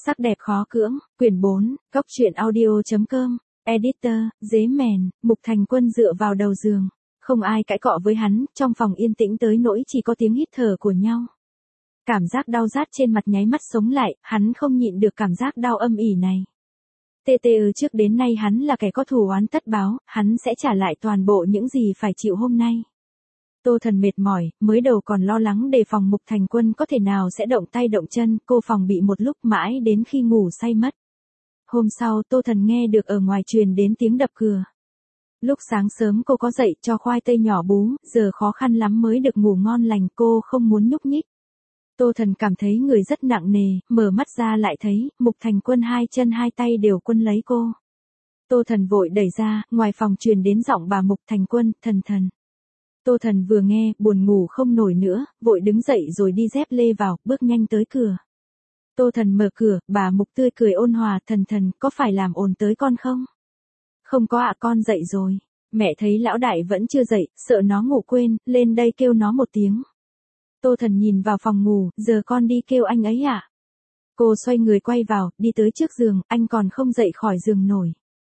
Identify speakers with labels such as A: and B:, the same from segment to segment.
A: Sắc đẹp khó cưỡng, quyển 4, Cốc truyện audio.com, editor, Dế Mèn, Mục Thành Quân dựa vào đầu giường. Không ai cãi cọ với hắn, trong phòng yên tĩnh tới nỗi chỉ có tiếng hít thở của nhau. Cảm giác đau rát trên mặt nháy mắt sống lại, hắn không nhịn được cảm giác đau âm ỉ này. Trước đến nay hắn là kẻ có thù oán tất báo, hắn sẽ trả lại toàn bộ những gì phải chịu hôm nay. Tô Thần mệt mỏi, mới đầu còn lo lắng đề phòng Mục Thành Quân có thể nào sẽ động tay động chân, cô phòng bị một lúc mãi đến khi ngủ say mất. Hôm sau Tô Thần nghe được ở ngoài truyền đến tiếng đập cửa. Lúc sáng sớm cô có dậy cho khoai tây nhỏ bú, giờ khó khăn lắm mới được ngủ ngon lành, cô không muốn nhúc nhích. Tô Thần cảm thấy người rất nặng nề, mở mắt ra lại thấy, Mục Thành Quân hai chân hai tay đều quân lấy cô. Tô Thần vội đẩy ra, ngoài phòng truyền đến giọng bà Mục Thành Quân, thần. Tô Thần vừa nghe, buồn ngủ không nổi nữa, vội đứng dậy rồi đi dép lê vào, bước nhanh tới cửa. Tô Thần mở cửa, bà Mục tươi cười ôn hòa, thần, có phải làm ồn tới con không? Không có ạ, con dậy rồi. Mẹ thấy lão đại vẫn chưa dậy, sợ nó ngủ quên, lên đây kêu nó một tiếng. Tô Thần nhìn vào phòng ngủ, giờ con đi kêu anh ấy ạ. Cô xoay người quay vào, đi tới trước giường, anh còn không dậy khỏi giường nổi.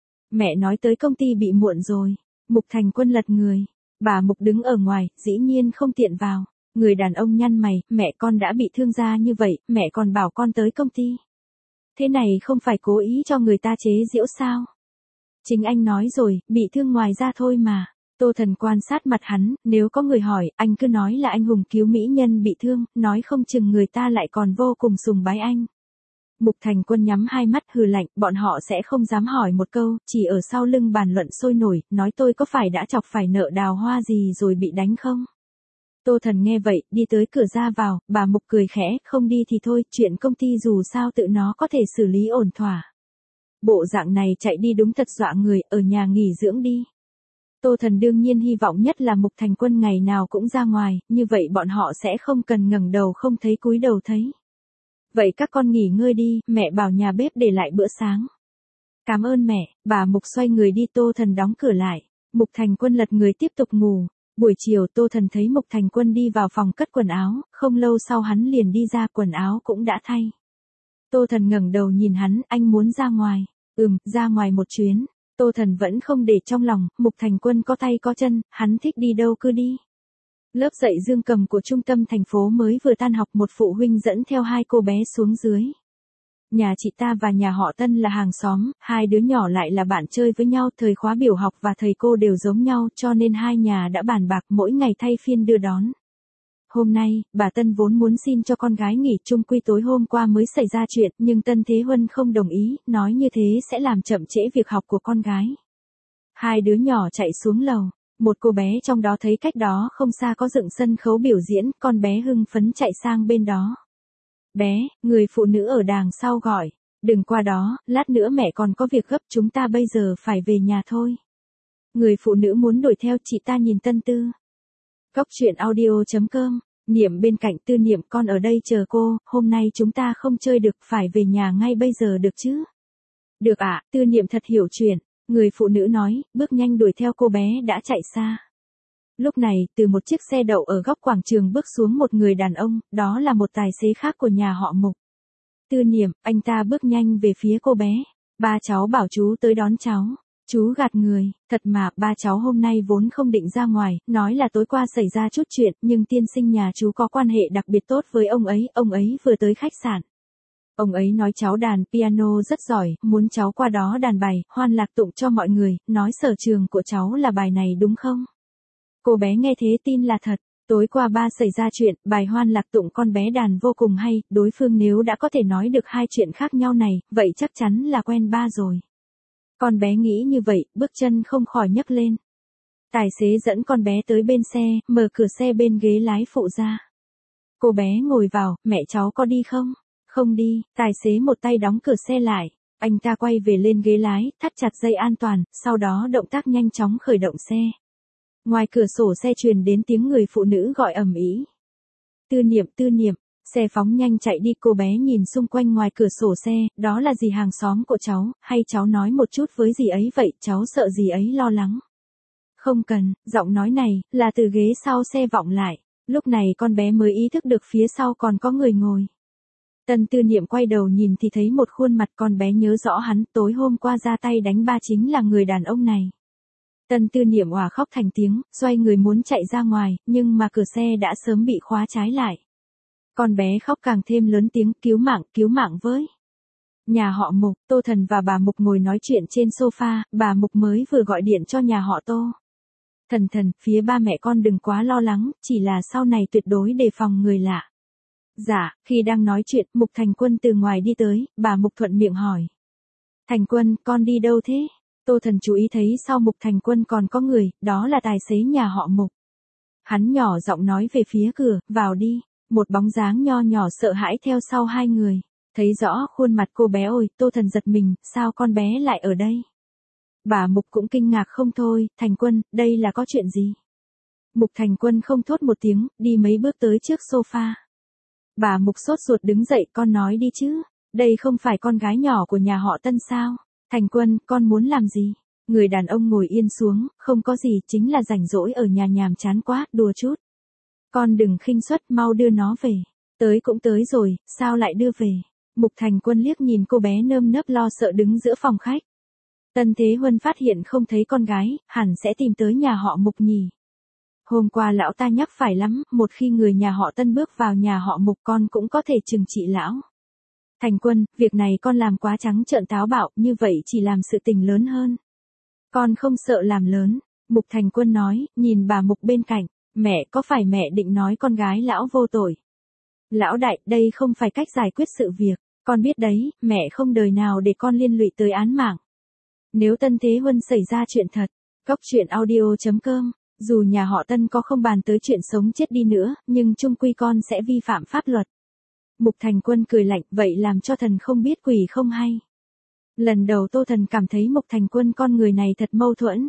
A: Mẹ nói tới công ty bị muộn rồi. Mục Thành Quân lật người. Bà Mục đứng ở ngoài, dĩ nhiên không tiện vào. Người đàn ông nhăn mày, mẹ con đã bị thương da như vậy, mẹ còn bảo con tới công ty. Thế này không phải cố ý cho người ta chế giễu sao? Chính anh nói rồi, bị thương ngoài da thôi mà. Tô Thần quan sát mặt hắn, nếu có người hỏi, anh cứ nói là anh hùng cứu mỹ nhân bị thương, nói không chừng người ta lại còn vô cùng sùng bái anh. Mục Thành Quân nhắm hai mắt hừ lạnh, bọn họ sẽ không dám hỏi một câu, chỉ ở sau lưng bàn luận sôi nổi, nói tôi có phải đã chọc phải nợ đào hoa gì rồi bị đánh không? Tô Thần nghe vậy, đi tới cửa ra vào, bà Mục cười khẽ, không đi thì thôi, chuyện công ty dù sao tự nó có thể xử lý ổn thỏa. Bộ dạng này chạy đi đúng thật dọa người, ở nhà nghỉ dưỡng đi. Tô Thần đương nhiên hy vọng nhất là Mục Thành Quân ngày nào cũng ra ngoài, như vậy bọn họ sẽ không cần ngẩng đầu không thấy cúi đầu thấy. Vậy các con nghỉ ngơi đi, mẹ bảo nhà bếp để lại bữa sáng. Cảm ơn mẹ, bà Mục xoay người đi. Tô Thần đóng cửa lại. Mục Thành Quân lật người tiếp tục ngủ. Buổi chiều Tô Thần thấy Mục Thành Quân đi vào phòng cất quần áo, không lâu sau hắn liền đi ra, quần áo cũng đã thay. Tô Thần ngẩng đầu nhìn hắn, anh muốn ra ngoài. Ra ngoài một chuyến. Tô Thần vẫn không để trong lòng, Mục Thành Quân có tay có chân, hắn thích đi đâu cứ đi. Lớp dạy dương cầm của trung tâm thành phố mới vừa tan học, một phụ huynh dẫn theo hai cô bé xuống dưới. Nhà chị ta và nhà họ Tân là hàng xóm, hai đứa nhỏ lại là bạn chơi với nhau, thời khóa biểu học và thầy cô đều giống nhau, cho nên hai nhà đã bàn bạc mỗi ngày thay phiên đưa đón. Hôm nay, bà Tân vốn muốn xin cho con gái nghỉ, chung quy tối hôm qua mới xảy ra chuyện, nhưng Tân Thế Huân không đồng ý, nói như thế sẽ làm chậm trễ việc học của con gái. Hai đứa nhỏ chạy xuống lầu, một cô bé trong đó thấy cách đó không xa có dựng sân khấu biểu diễn, con bé hưng phấn chạy sang bên đó. Bé, người phụ nữ ở đằng sau gọi, đừng qua đó, lát nữa mẹ còn có việc gấp, chúng ta bây giờ phải về nhà thôi. Người phụ nữ muốn đuổi theo, chị ta nhìn Tân Tư. Cốc truyện audio.com, Niệm bên cạnh. Tư Niệm, con ở đây chờ cô, hôm nay chúng ta không chơi được, phải về nhà ngay bây giờ được chứ? Được ạ. Tư Niệm thật hiểu chuyện. Người phụ nữ nói, bước nhanh đuổi theo cô bé đã chạy xa. Lúc này, từ một chiếc xe đậu ở góc quảng trường bước xuống một người đàn ông, đó là một tài xế khác của nhà họ Mục. Tư Niệm, anh ta bước nhanh về phía cô bé. Ba cháu bảo chú tới đón cháu. Chú gạt người, thật mà, ba cháu hôm nay vốn không định ra ngoài, nói là tối qua xảy ra chút chuyện, nhưng tiên sinh nhà chú có quan hệ đặc biệt tốt với ông ấy vừa tới khách sạn. Ông ấy nói cháu đàn piano rất giỏi, muốn cháu qua đó đàn bài, hoan lạc tụng cho mọi người, nói sở trường của cháu là bài này đúng không? Cô bé nghe thế tin là thật, tối qua ba xảy ra chuyện, bài hoan lạc tụng con bé đàn vô cùng hay, đối phương nếu đã có thể nói được hai chuyện khác nhau này, vậy chắc chắn là quen ba rồi. Con bé nghĩ như vậy, bước chân không khỏi nhấc lên. Tài xế dẫn con bé tới bên xe, mở cửa xe bên ghế lái phụ ra. Cô bé ngồi vào, mẹ cháu có đi không? Không đi. Tài xế một tay đóng cửa xe lại. Anh ta quay về lên ghế lái, thắt chặt dây an toàn, sau đó động tác nhanh chóng khởi động xe. Ngoài cửa sổ xe truyền đến tiếng người phụ nữ gọi ầm ĩ. Tư Niệm, xe phóng nhanh chạy đi. Cô bé nhìn xung quanh ngoài cửa sổ xe, đó là dì hàng xóm của cháu, hay cháu nói một chút với dì ấy vậy, cháu sợ dì ấy lo lắng. Không cần, giọng nói này, là từ ghế sau xe vọng lại. Lúc này con bé mới ý thức được phía sau còn có người ngồi. Tân Tư Niệm quay đầu nhìn thì thấy một khuôn mặt con bé nhớ rõ hắn tối hôm qua ra tay đánh ba chính là người đàn ông này. Tân Tư Niệm òa khóc thành tiếng, xoay người muốn chạy ra ngoài, nhưng mà cửa xe đã sớm bị khóa trái lại. Con bé khóc càng thêm lớn tiếng, cứu mạng với. Nhà họ Mục, Tô Thần và bà Mục ngồi nói chuyện trên sofa, bà Mục mới vừa gọi điện cho nhà họ Tô. Thần, phía ba mẹ con đừng quá lo lắng, chỉ là sau này tuyệt đối đề phòng người lạ. Dạ, khi đang nói chuyện, Mục Thành Quân từ ngoài đi tới, bà Mục thuận miệng hỏi. Thành Quân, con đi đâu thế? Tô Thần chú ý thấy sau Mục Thành Quân còn có người, đó là tài xế nhà họ Mục. Hắn nhỏ giọng nói về phía cửa, vào đi. Một bóng dáng nho nhỏ sợ hãi theo sau hai người. Thấy rõ khuôn mặt cô bé ôi, Tô Thần giật mình, sao con bé lại ở đây? Bà Mục cũng kinh ngạc không thôi, Thành Quân, đây là có chuyện gì? Mục Thành Quân không thốt một tiếng, đi mấy bước tới trước sofa. Bà Mục sốt ruột đứng dậy, con nói đi chứ, đây không phải con gái nhỏ của nhà họ Tân sao? Thành Quân, con muốn làm gì? Người đàn ông ngồi yên xuống, không có gì, chính là rảnh rỗi ở nhà nhàm chán quá, đùa chút. Con đừng khinh suất, mau đưa nó về. Tới cũng tới rồi, sao lại đưa về? Mục Thành Quân liếc nhìn cô bé nơm nớp lo sợ đứng giữa phòng khách. Tân Thế Huân phát hiện không thấy con gái, hẳn sẽ tìm tới nhà họ Mục nhỉ. Hôm qua lão ta nhắc phải lắm, một khi người nhà họ Tân bước vào nhà họ Mục con cũng có thể trừng trị lão. Thành Quân, việc này con làm quá trắng trợn táo bạo, như vậy chỉ làm sự tình lớn hơn. Con không sợ làm lớn, Mục Thành Quân nói, nhìn bà Mục bên cạnh, mẹ có phải mẹ định nói con gái lão vô tội? Lão đại, đây không phải cách giải quyết sự việc, con biết đấy, mẹ không đời nào để con liên lụy tới án mạng. Nếu Tân Thế Huân xảy ra chuyện thật, Cóc Truyện Audio.com, dù nhà họ Tân có không bàn tới chuyện sống chết đi nữa, nhưng chung quy con sẽ vi phạm pháp luật. Mục Thành Quân cười lạnh, vậy làm cho thần không biết quỷ không hay. Lần đầu Tô Thần cảm thấy Mục Thành Quân con người này thật mâu thuẫn.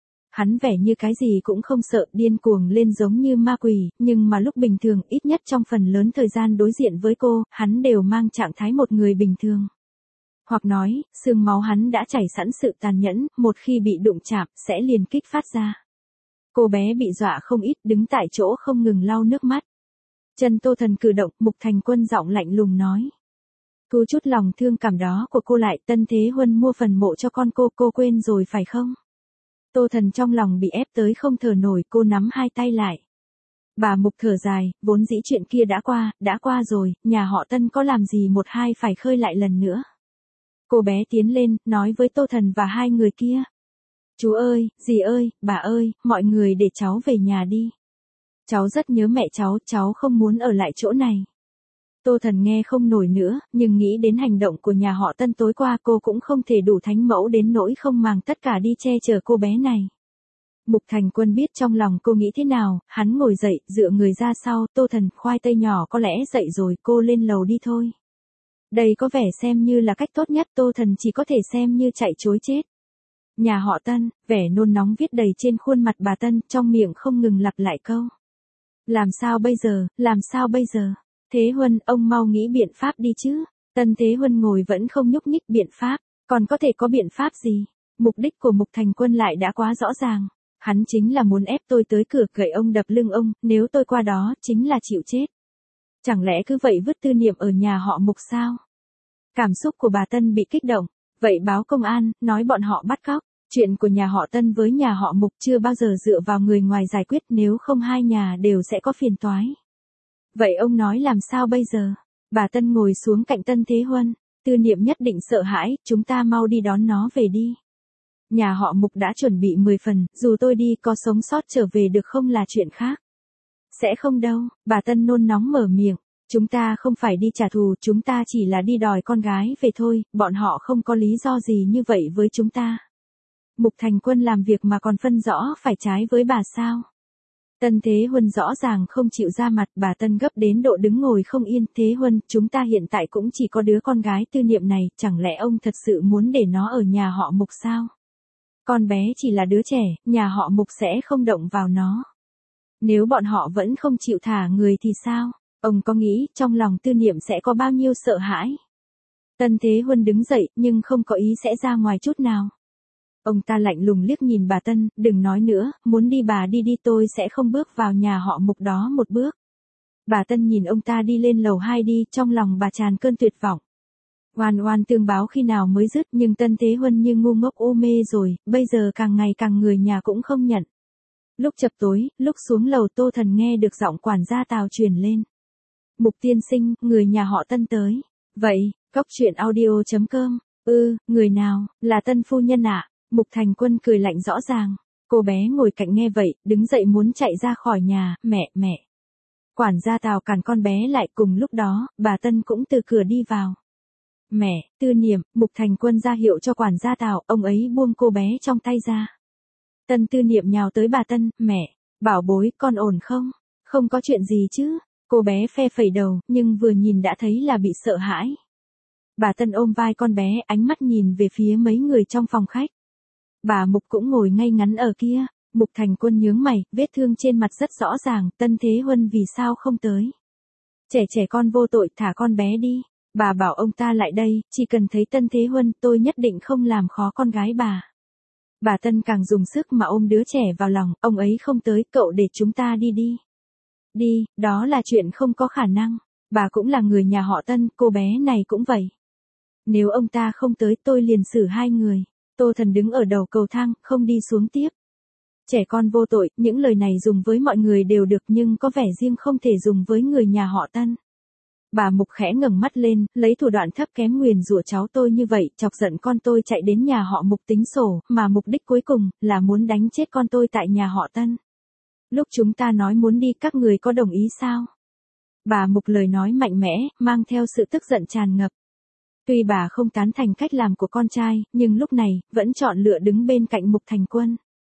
A: Hắn vẻ như cái gì cũng không sợ, điên cuồng lên giống như ma quỷ, nhưng mà lúc bình thường, ít nhất trong phần lớn thời gian đối diện với cô, hắn đều mang trạng thái một người bình thường. Hoặc nói, xương máu hắn đã chảy sẵn sự tàn nhẫn, một khi bị đụng chạm, sẽ liền kích phát ra. Cô bé bị dọa không ít, đứng tại chỗ không ngừng lau nước mắt. Chân Tô Thần cử động, Mục Thành Quân giọng lạnh lùng nói. Thu chút lòng thương cảm đó của cô lại, Tân Thế Huân mua phần mộ cho con cô quên rồi phải không? Tô Thần trong lòng bị ép tới không thở nổi, cô nắm hai tay lại. Bà Mục thở dài, vốn dĩ chuyện kia đã qua rồi, nhà họ Tân có làm gì một hai phải khơi lại lần nữa. Cô bé tiến lên, nói với Tô Thần và hai người kia. Chú ơi, dì ơi, bà ơi, mọi người để cháu về nhà đi. Cháu rất nhớ mẹ cháu không muốn ở lại chỗ này. Tô Thần nghe không nổi nữa, nhưng nghĩ đến hành động của nhà họ Tân tối qua cô cũng không thể đủ thánh mẫu đến nỗi không màng tất cả đi che chở cô bé này. Mục Thành Quân biết trong lòng cô nghĩ thế nào, hắn ngồi dậy, dựa người ra sau, Tô Thần, khoai tây nhỏ có lẽ dậy rồi, cô lên lầu đi thôi. Đây có vẻ xem như là cách tốt nhất, Tô Thần chỉ có thể xem như chạy chối chết. Nhà họ Tân, vẻ nôn nóng viết đầy trên khuôn mặt bà Tân, trong miệng không ngừng lặp lại câu. Làm sao bây giờ? Thế Huân, ông mau nghĩ biện pháp đi chứ. Tân Thế Huân ngồi vẫn không nhúc nhích, biện pháp, còn có thể có biện pháp gì? Mục đích của Mục Thành Quân lại đã quá rõ ràng. Hắn chính là muốn ép tôi tới cửa gậy ông đập lưng ông, nếu tôi qua đó, chính là chịu chết. Chẳng lẽ cứ vậy vứt Tư Niệm ở nhà họ Mục sao? Cảm xúc của bà Tân bị kích động. Vậy báo công an, nói bọn họ bắt cóc. Chuyện của nhà họ Tân với nhà họ Mục chưa bao giờ dựa vào người ngoài giải quyết, nếu không hai nhà đều sẽ có phiền toái. Vậy ông nói làm sao bây giờ? Bà Tân ngồi xuống cạnh Tân Thế Huân. Tư Niệm nhất định sợ hãi, chúng ta mau đi đón nó về đi. Nhà họ Mục đã chuẩn bị 10 phần, dù tôi đi có sống sót trở về được không là chuyện khác. Sẽ không đâu, bà Tân nôn nóng mở miệng. Chúng ta không phải đi trả thù, chúng ta chỉ là đi đòi con gái về thôi, bọn họ không có lý do gì như vậy với chúng ta. Mục Thành Quân làm việc mà còn phân rõ phải trái với bà sao? Tân Thế Huân rõ ràng không chịu ra mặt, bà Tân gấp đến độ đứng ngồi không yên. Thế Huân, chúng ta hiện tại cũng chỉ có đứa con gái Tư Niệm này, chẳng lẽ ông thật sự muốn để nó ở nhà họ Mục sao? Con bé chỉ là đứa trẻ, nhà họ Mục sẽ không động vào nó. Nếu bọn họ vẫn không chịu thả người thì sao? Ông có nghĩ trong lòng Tư Niệm sẽ có bao nhiêu sợ hãi? Tân Thế Huân đứng dậy, nhưng không có ý sẽ ra ngoài chút nào. Ông ta lạnh lùng liếc nhìn bà Tân, đừng nói nữa, muốn đi bà đi đi, tôi sẽ không bước vào nhà họ Mục đó một bước. Bà Tân nhìn ông ta đi lên lầu 2 đi, trong lòng bà tràn cơn tuyệt vọng. Oan oan tương báo khi nào mới dứt, nhưng Tân Thế Huân như ngu ngốc u mê rồi, bây giờ càng ngày càng người nhà cũng không nhận. Lúc chập tối, lúc xuống lầu Tô Thần nghe được giọng quản gia Tào truyền lên. Mục tiên sinh, người nhà họ Tân tới. Vậy, cóc truyện audio.com. Người nào, là Tân phu nhân ạ? Mục Thành Quân cười lạnh rõ ràng. Cô bé ngồi cạnh nghe vậy, đứng dậy muốn chạy ra khỏi nhà, mẹ. Quản gia Tào cản con bé lại, cùng lúc đó, bà Tân cũng từ cửa đi vào. Mẹ, Tư Niệm, Mục Thành Quân ra hiệu cho quản gia Tào, ông ấy buông cô bé trong tay ra. Tân Tư Niệm nhào tới bà Tân, mẹ, bảo bối, con ổn không? Không có chuyện gì chứ? Cô bé phe phẩy đầu, nhưng vừa nhìn đã thấy là bị sợ hãi. Bà Tân ôm vai con bé, ánh mắt nhìn về phía mấy người trong phòng khách. Bà Mục cũng ngồi ngay ngắn ở kia. Mục Thành Quân nhướng mày, vết thương trên mặt rất rõ ràng, Tân Thế Huân vì sao không tới? Trẻ con vô tội, thả con bé đi. Bà bảo ông ta lại đây, chỉ cần thấy Tân Thế Huân, tôi nhất định không làm khó con gái bà. Bà Tân càng dùng sức mà ôm đứa trẻ vào lòng, ông ấy không tới, cậu để chúng ta đi đi. Đi, đó là chuyện không có khả năng. Bà cũng là người nhà họ Tân, cô bé này cũng vậy. Nếu ông ta không tới tôi liền xử hai người. Tô Thần đứng ở đầu cầu thang, không đi xuống tiếp. Trẻ con vô tội, những lời này dùng với mọi người đều được nhưng có vẻ riêng không thể dùng với người nhà họ Tân. Bà Mục khẽ ngẩng mắt lên, lấy thủ đoạn thấp kém nguyền rủa cháu tôi như vậy, chọc giận con tôi chạy đến nhà họ Mục tính sổ, mà mục đích cuối cùng là muốn đánh chết con tôi tại nhà họ Tân. Lúc chúng ta nói muốn đi các người có đồng ý sao? Bà Mục lời nói mạnh mẽ, mang theo sự tức giận tràn ngập. Tuy bà không tán thành cách làm của con trai, nhưng lúc này, vẫn chọn lựa đứng bên cạnh Mục Thành Quân.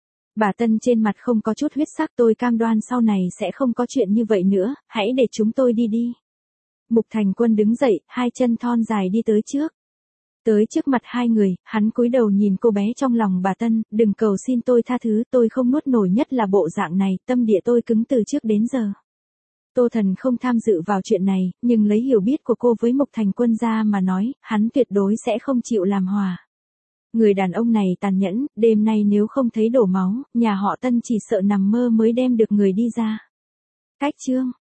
A: Bà Tân trên mặt không có chút huyết sắc, tôi cam đoan sau này sẽ không có chuyện như vậy nữa, hãy để chúng tôi đi đi. Mục Thành Quân đứng dậy, hai chân thon dài đi tới trước. Tới trước mặt hai người, hắn cúi đầu nhìn cô bé trong lòng bà Tân, đừng cầu xin tôi tha thứ, tôi không nuốt nổi, nhất là bộ dạng này, tâm địa tôi cứng từ trước đến giờ. Tô Thần không tham dự vào chuyện này, nhưng lấy hiểu biết của cô với Mục Thành Quân ra mà nói, hắn tuyệt đối sẽ không chịu làm hòa. Người đàn ông này tàn nhẫn, đêm nay nếu không thấy đổ máu, nhà họ Tân chỉ sợ nằm mơ mới đem được người đi ra. Cách chương